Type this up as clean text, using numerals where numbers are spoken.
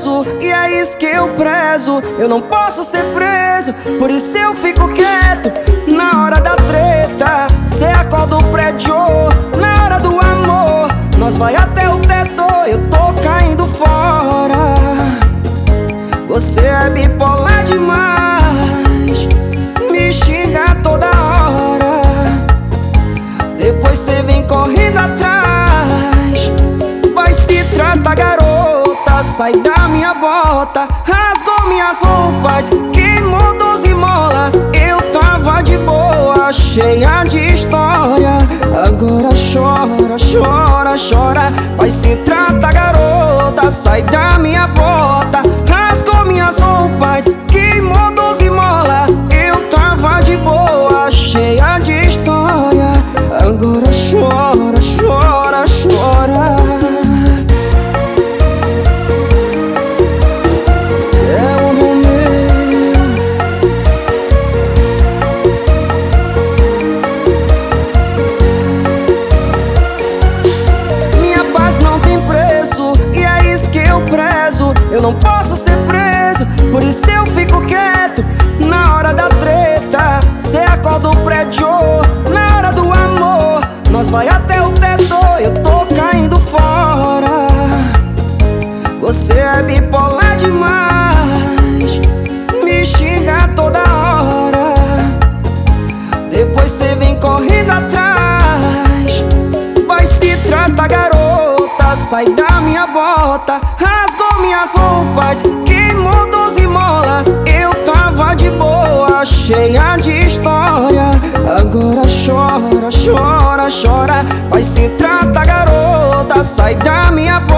preço e é isso que eu prezo. Eu não posso ser preso, por isso eu fico quieto. Na hora da treta, cê acorda o prédio. Na hora do amor, nós vai até o teto. Eu tô caindo fora. Você é bipolar demais, me xinga toda hora. Depois cê vem correndo atrás. Vai se tratar, garota, sai da minha bota. Rasgou minhas roupas, queimou 12 mola. Eu tava de boa, cheia de história. Agora chora, chora, chora. Vai se tratar, garota, sai da minha bota. Rasgou minhas roupas, queimou 12 mola. Eu tava de boa, cheia de história. Agora chora, chora, chora. É o Romeu. Minha paz não tem preço e é isso que eu prezo. Eu não posso ser preso, por isso eu fico quieto. Na hora da treta, cê acorda o prédio. Na hora do amor, nós vai até o teto. Eu tô caindo fora. Você é bipolar demais, me xinga toda hora. Depois cê vem correndo atrás. Vai se tratar, garota, sai da minha bota. Rasgou minhas roupas, queimou 12 mola. Eu tava de boa, cheia de história. Agora chora, chora, chora. Vai se tratar, garota, sai da minha bota.